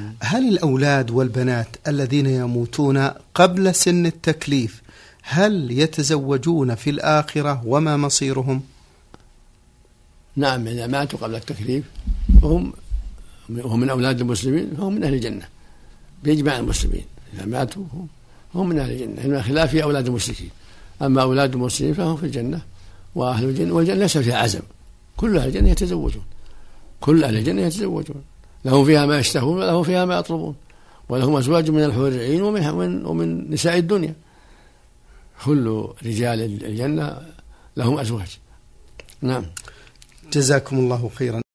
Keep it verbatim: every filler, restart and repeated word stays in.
هل الأولاد والبنات الذين يموتون قبل سن التكليف هل يتزوجون في الآخرة وما مصيرهم؟ نعم، إذا ماتوا قبل التكليف وهم وهم من أولاد المسلمين فهم من أهل الجنة بإجماع المسلمين. إذا ماتوا هم من أهل الجنة، إنما خلاف في أولاد المشركين. أما أولاد المسلمين فهم في الجنة وأهل الجنة، والجنة ليس فيها عزم، كل أهل الجنة يتزوجون، كل أهل الجنة يتزوجون، لهم فيها ما يشتهون ولهم فيها ما يطلبون، ولهم أزواج من الحور العين ومن, ومن نساء الدنيا. كل رجال الجنة لهم أزواج. نعم. جزاكم الله خيرا.